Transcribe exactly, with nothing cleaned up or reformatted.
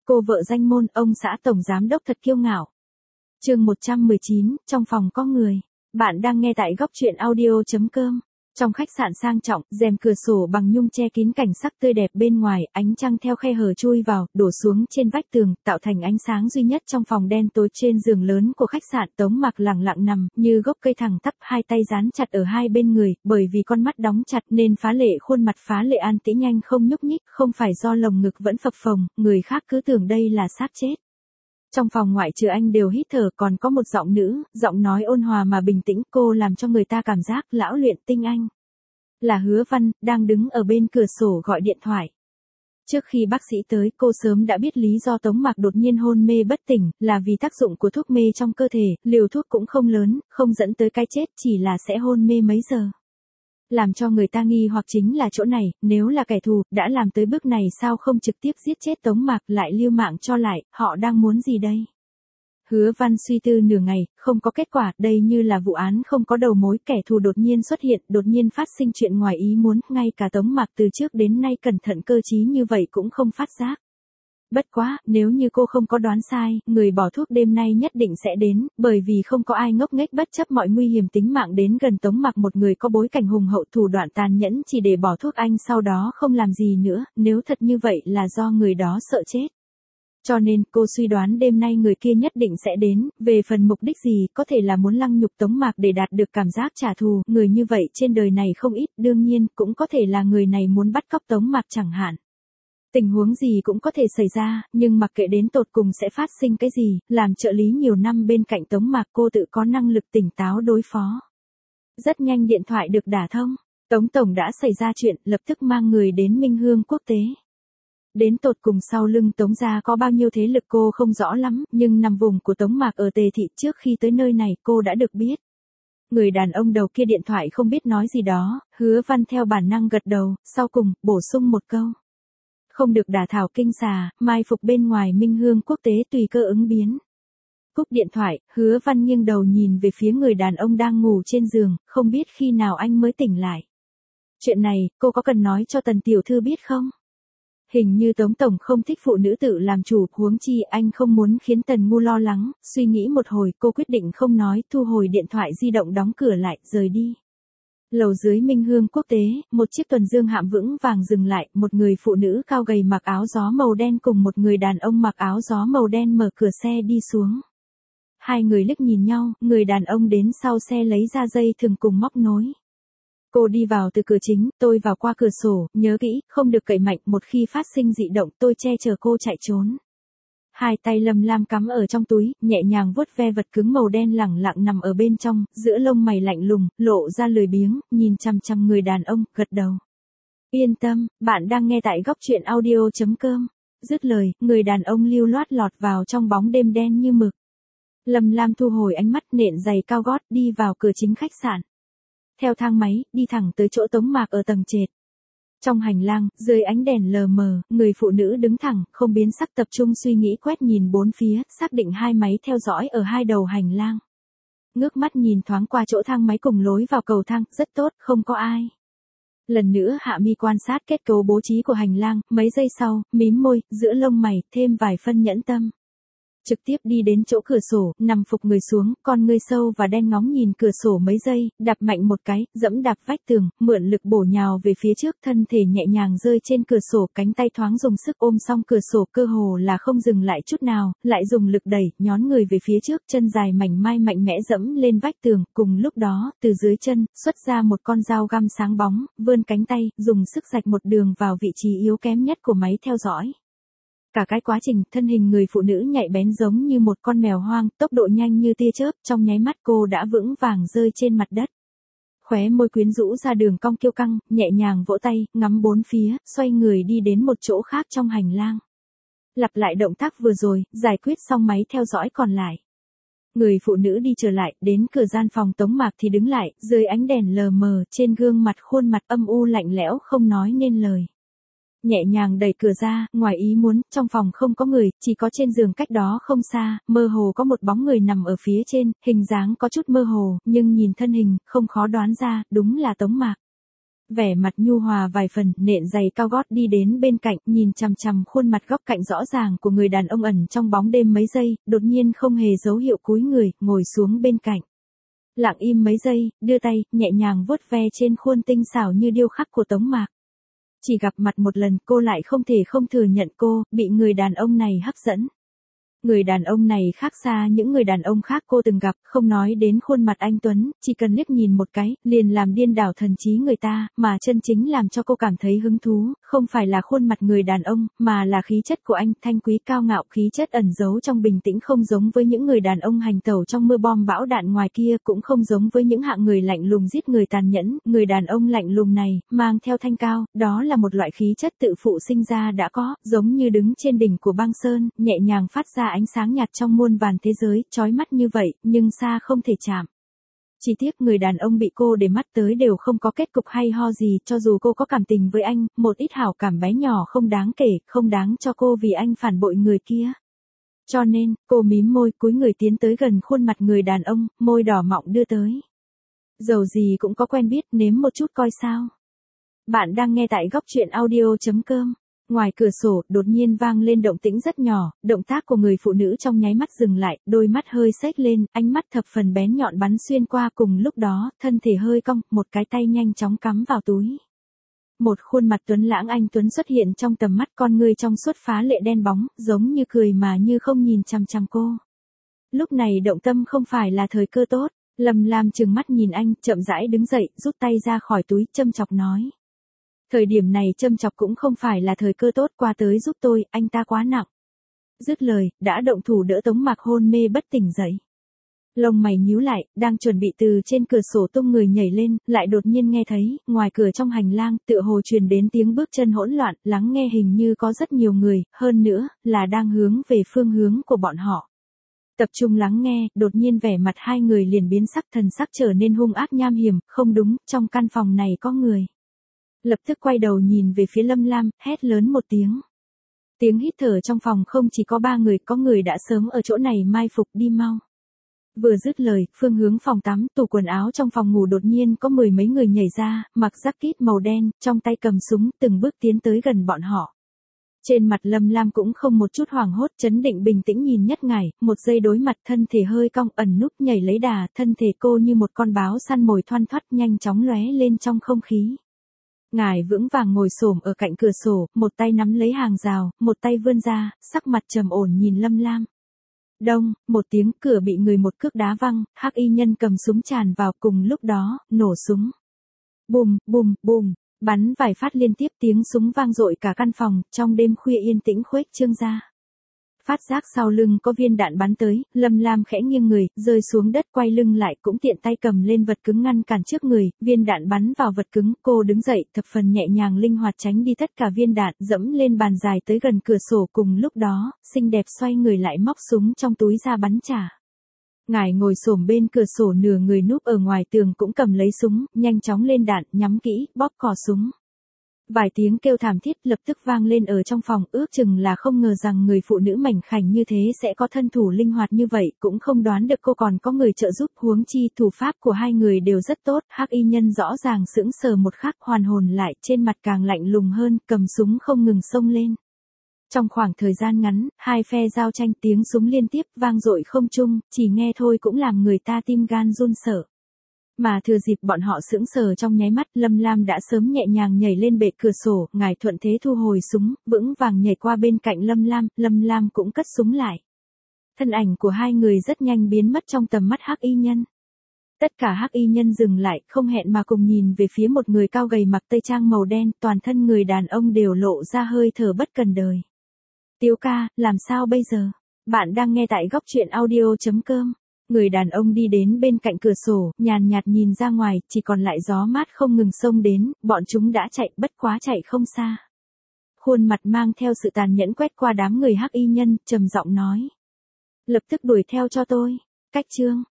Cô vợ danh môn, ông xã tổng giám đốc thật kiêu ngạo. Chương một trăm mười chín, trong phòng có người. Bạn đang nghe tại góc truyện audio chấm com. Trong khách sạn sang trọng, rèm cửa sổ bằng nhung che kín cảnh sắc tươi đẹp bên ngoài, ánh trăng theo khe hở chui vào, đổ xuống trên vách tường, tạo thành ánh sáng duy nhất trong phòng đen tối. Trên giường lớn của khách sạn, Tống Mặc lẳng lặng nằm, như gốc cây thẳng tắp, hai tay dán chặt ở hai bên người, bởi vì con mắt đóng chặt nên phá lệ khuôn mặt phá lệ an tĩnh nhanh không nhúc nhích, không phải do lồng ngực vẫn phập phồng, người khác cứ tưởng đây là xác chết. Trong phòng ngoại trừ anh đều hít thở, còn có một giọng nữ, giọng nói ôn hòa mà bình tĩnh, cô làm cho người ta cảm giác lão luyện tinh anh. Là Hứa Văn, đang đứng ở bên cửa sổ gọi điện thoại. Trước khi bác sĩ tới, cô sớm đã biết lý do Tống Mặc đột nhiên hôn mê bất tỉnh, là vì tác dụng của thuốc mê trong cơ thể, liều thuốc cũng không lớn, không dẫn tới cái chết, chỉ là sẽ hôn mê mấy giờ. Làm cho người ta nghi hoặc chính là chỗ này, nếu là kẻ thù, đã làm tới bước này sao không trực tiếp giết chết Tống Mặc lại lưu mạng cho lại, họ đang muốn gì đây? Hứa Văn suy tư nửa ngày, không có kết quả, đây như là vụ án không có đầu mối, kẻ thù đột nhiên xuất hiện, đột nhiên phát sinh chuyện ngoài ý muốn, ngay cả Tống Mặc từ trước đến nay cẩn thận cơ trí như vậy cũng không phát giác. Bất quá, nếu như cô không có đoán sai, người bỏ thuốc đêm nay nhất định sẽ đến, bởi vì không có ai ngốc nghếch bất chấp mọi nguy hiểm tính mạng đến gần Tống Mặc, một người có bối cảnh hùng hậu, thủ đoạn tàn nhẫn chỉ để bỏ thuốc anh sau đó không làm gì nữa, nếu thật như vậy là do người đó sợ chết. Cho nên, cô suy đoán đêm nay người kia nhất định sẽ đến, về phần mục đích gì, có thể là muốn lăng nhục Tống Mặc để đạt được cảm giác trả thù, người như vậy trên đời này không ít, đương nhiên, cũng có thể là người này muốn bắt cóc Tống Mặc chẳng hạn. Tình huống gì cũng có thể xảy ra, nhưng mặc kệ đến tột cùng sẽ phát sinh cái gì, làm trợ lý nhiều năm bên cạnh Tống Mặc cô tự có năng lực tỉnh táo đối phó. Rất nhanh điện thoại được đả thông, Tống Tổng đã xảy ra chuyện, lập tức mang người đến Minh Hương Quốc tế. Đến tột cùng sau lưng Tống gia có bao nhiêu thế lực cô không rõ lắm, nhưng nằm vùng của Tống Mặc ở Tề Thị, trước khi tới nơi này cô đã được biết. Người đàn ông đầu kia điện thoại không biết nói gì đó, Hứa Văn theo bản năng gật đầu, sau cùng, bổ sung một câu. Không được đả thảo kinh xà, mai phục bên ngoài Minh Hương Quốc tế tùy cơ ứng biến. Cúp điện thoại, Hứa Văn nghiêng đầu nhìn về phía người đàn ông đang ngủ trên giường, không biết khi nào anh mới tỉnh lại. Chuyện này, cô có cần nói cho Tần tiểu thư biết không? Hình như Tống Tổng không thích phụ nữ tự làm chủ, huống chi anh không muốn khiến Tần Ngu lo lắng, suy nghĩ một hồi cô quyết định không nói, thu hồi điện thoại di động, đóng cửa lại, rời đi. Lầu dưới Minh Hương Quốc tế, một chiếc tuần dương hạm vững vàng dừng lại, một người phụ nữ cao gầy mặc áo gió màu đen cùng một người đàn ông mặc áo gió màu đen mở cửa xe đi xuống. Hai người liếc nhìn nhau, người đàn ông đến sau xe lấy ra dây thừng cùng móc nối. Cô đi vào từ cửa chính, tôi vào qua cửa sổ, nhớ kỹ, không được cậy mạnh, một khi phát sinh dị động tôi che chở cô chạy trốn. Hai tay Lâm Lam cắm ở trong túi, nhẹ nhàng vuốt ve vật cứng màu đen lẳng lặng nằm ở bên trong, giữa lông mày lạnh lùng, lộ ra lười biếng, nhìn chằm chằm người đàn ông, gật đầu. Yên tâm, bạn đang nghe tại góc truyện audio chấm com. Dứt lời, người đàn ông lưu loát lọt vào trong bóng đêm đen như mực. Lâm Lam thu hồi ánh mắt, nện giày cao gót, đi vào cửa chính khách sạn. Theo thang máy, đi thẳng tới chỗ Tống Mặc ở tầng trệt. Trong hành lang, dưới ánh đèn lờ mờ, người phụ nữ đứng thẳng, không biến sắc, tập trung suy nghĩ, quét nhìn bốn phía, xác định hai máy theo dõi ở hai đầu hành lang. Ngước mắt nhìn thoáng qua chỗ thang máy cùng lối vào cầu thang, rất tốt, không có ai. Lần nữa hạ mi quan sát kết cấu bố trí của hành lang, mấy giây sau, mím môi, giữa lông mày, thêm vài phân nhẫn tâm. Trực tiếp đi đến chỗ cửa sổ, nằm phục người xuống, con ngươi sâu và đen ngóng nhìn cửa sổ mấy giây, đạp mạnh một cái, dẫm đạp vách tường, mượn lực bổ nhào về phía trước, thân thể nhẹ nhàng rơi trên cửa sổ, cánh tay thoáng dùng sức ôm xong cửa sổ, cơ hồ là không dừng lại chút nào, lại dùng lực đẩy, nhón người về phía trước, chân dài mảnh mai mạnh mẽ dẫm lên vách tường, cùng lúc đó, từ dưới chân, xuất ra một con dao găm sáng bóng, vươn cánh tay, dùng sức rạch một đường vào vị trí yếu kém nhất của máy theo dõi. Cả cái quá trình, thân hình người phụ nữ nhạy bén giống như một con mèo hoang, tốc độ nhanh như tia chớp, trong nháy mắt cô đã vững vàng rơi trên mặt đất. Khóe môi quyến rũ ra đường cong kiêu căng, nhẹ nhàng vỗ tay, ngắm bốn phía, xoay người đi đến một chỗ khác trong hành lang. Lặp lại động tác vừa rồi, giải quyết xong máy theo dõi còn lại. Người phụ nữ đi trở lại, đến cửa gian phòng Tống Mặc thì đứng lại, dưới ánh đèn lờ mờ, trên gương mặt khuôn mặt âm u lạnh lẽo không nói nên lời. Nhẹ nhàng đẩy cửa ra, ngoài ý muốn, trong phòng không có người, chỉ có trên giường cách đó không xa, mơ hồ có một bóng người nằm ở phía trên, hình dáng có chút mơ hồ, nhưng nhìn thân hình, không khó đoán ra, đúng là Tống Mặc. Vẻ mặt nhu hòa vài phần, nện giày cao gót đi đến bên cạnh, nhìn chằm chằm khuôn mặt góc cạnh rõ ràng của người đàn ông ẩn trong bóng đêm mấy giây, đột nhiên không hề dấu hiệu cúi người, ngồi xuống bên cạnh. Lặng im mấy giây, đưa tay, nhẹ nhàng vuốt ve trên khuôn tinh xảo như điêu khắc của Tống Mạc. Chỉ gặp mặt một lần cô lại không thể không thừa nhận cô, bị người đàn ông này hấp dẫn. Người đàn ông này khác xa những người đàn ông khác cô từng gặp, không nói đến khuôn mặt anh tuấn, chỉ cần liếc nhìn một cái, liền làm điên đảo thần trí người ta, mà chân chính làm cho cô cảm thấy hứng thú, không phải là khuôn mặt người đàn ông, mà là khí chất của anh, thanh quý cao ngạo, khí chất ẩn giấu trong bình tĩnh không giống với những người đàn ông hành tẩu trong mưa bom bão đạn ngoài kia, cũng không giống với những hạng người lạnh lùng giết người tàn nhẫn, người đàn ông lạnh lùng này, mang theo thanh cao, đó là một loại khí chất tự phụ sinh ra đã có, giống như đứng trên đỉnh của băng sơn, nhẹ nhàng phát ra ánh sáng nhạt trong muôn vàn thế giới, chói mắt như vậy, nhưng xa không thể chạm. Chỉ tiếc người đàn ông bị cô để mắt tới đều không có kết cục hay ho gì, cho dù cô có cảm tình với anh, một ít hảo cảm bé nhỏ không đáng kể, không đáng cho cô vì anh phản bội người kia. Cho nên, cô mím môi cúi người tiến tới gần khuôn mặt người đàn ông, môi đỏ mọng đưa tới. Dầu gì cũng có quen biết, nếm một chút coi sao. Bạn đang nghe tại góc truyện audio chấm com. Ngoài cửa sổ, đột nhiên vang lên động tĩnh rất nhỏ, động tác của người phụ nữ trong nháy mắt dừng lại, đôi mắt hơi xếch lên, ánh mắt thập phần bén nhọn bắn xuyên qua, cùng lúc đó, thân thể hơi cong, một cái tay nhanh chóng cắm vào túi. Một khuôn mặt tuấn lãng anh tuấn xuất hiện trong tầm mắt, con người trong suốt phá lệ đen bóng, giống như cười mà như không nhìn chằm chằm cô. Lúc này động tâm không phải là thời cơ tốt, Lâm Lam trừng mắt nhìn anh, chậm rãi đứng dậy, rút tay ra khỏi túi, châm chọc nói. Thời điểm này châm chọc cũng không phải là thời cơ tốt, qua tới giúp tôi, anh ta quá nặng. Dứt lời, đã động thủ đỡ Tống Mạc hôn mê bất tỉnh dậy. Lông mày nhíu lại, đang chuẩn bị từ trên cửa sổ tung người nhảy lên, lại đột nhiên nghe thấy, ngoài cửa trong hành lang, tựa hồ truyền đến tiếng bước chân hỗn loạn, lắng nghe hình như có rất nhiều người, hơn nữa, là đang hướng về phương hướng của bọn họ. Tập trung lắng nghe, đột nhiên vẻ mặt hai người liền biến sắc, thần sắc trở nên hung ác nham hiểm, không đúng, trong căn phòng này có người. Lập tức quay đầu nhìn về phía Lâm Lam, hét lớn một tiếng. Tiếng hít thở trong phòng không chỉ có ba người, có người đã sớm ở chỗ này mai phục, đi mau. Vừa dứt lời, phương hướng phòng tắm, tủ quần áo trong phòng ngủ đột nhiên có mười mấy người nhảy ra, mặc jacket màu đen, trong tay cầm súng, từng bước tiến tới gần bọn họ. Trên mặt Lâm Lam cũng không một chút hoảng hốt, trấn định bình tĩnh nhìn Nhất Ngải, một giây đối mặt, thân thể hơi cong, ẩn núp nhảy lấy đà, thân thể cô như một con báo săn mồi thoăn thoắt nhanh chóng lóe lên trong không khí. Ngài vững vàng ngồi xổm ở cạnh cửa sổ, một tay nắm lấy hàng rào, một tay vươn ra, sắc mặt trầm ổn nhìn Lâm Lam. Đông, một tiếng, cửa bị người một cước đá văng, hắc y nhân cầm súng tràn vào, cùng lúc đó, nổ súng. Bùm, bùm, bùm, bắn vài phát liên tiếp, tiếng súng vang dội cả căn phòng, trong đêm khuya yên tĩnh khuếch trương ra. Phát giác sau lưng có viên đạn bắn tới, Lâm Lam khẽ nghiêng người, rơi xuống đất, quay lưng lại, cũng tiện tay cầm lên vật cứng ngăn cản trước người, viên đạn bắn vào vật cứng, cô đứng dậy, thập phần nhẹ nhàng linh hoạt tránh đi tất cả viên đạn, dẫm lên bàn dài tới gần cửa sổ, cùng lúc đó, xinh đẹp xoay người lại móc súng trong túi ra bắn trả. Ngài ngồi xổm bên cửa sổ, nửa người núp ở ngoài tường cũng cầm lấy súng, nhanh chóng lên đạn, nhắm kỹ, bóp cò súng. Vài tiếng kêu thảm thiết lập tức vang lên ở trong phòng, ước chừng là không ngờ rằng người phụ nữ mảnh khảnh như thế sẽ có thân thủ linh hoạt như vậy, cũng không đoán được cô còn có người trợ giúp, huống chi thủ pháp của hai người đều rất tốt. Hắc y nhân rõ ràng sững sờ một khắc, hoàn hồn lại, trên mặt càng lạnh lùng hơn, cầm súng không ngừng xông lên. Trong khoảng thời gian ngắn, hai phe giao tranh, tiếng súng liên tiếp vang dội không trung, chỉ nghe thôi cũng làm người ta tim gan run sợ. Mà thừa dịp bọn họ sững sờ trong nháy mắt, Lâm Lam đã sớm nhẹ nhàng nhảy lên bệ cửa sổ, ngài thuận thế thu hồi súng, vững vàng nhảy qua bên cạnh Lâm Lam, Lâm Lam cũng cất súng lại. Thân ảnh của hai người rất nhanh biến mất trong tầm mắt hắc y nhân. Tất cả hắc y nhân dừng lại, không hẹn mà cùng nhìn về phía một người cao gầy mặc tây trang màu đen, toàn thân người đàn ông đều lộ ra hơi thở bất cần đời. Tiếu ca, làm sao bây giờ? Bạn đang nghe tại góc truyện audio chấm com. Người đàn ông đi đến bên cạnh cửa sổ, nhàn nhạt nhìn ra ngoài, chỉ còn lại gió mát không ngừng xông đến, bọn chúng đã chạy, bất quá chạy không xa. Khuôn mặt mang theo sự tàn nhẫn quét qua đám người hắc y nhân, trầm giọng nói. Lập tức đuổi theo cho tôi. Cách chương.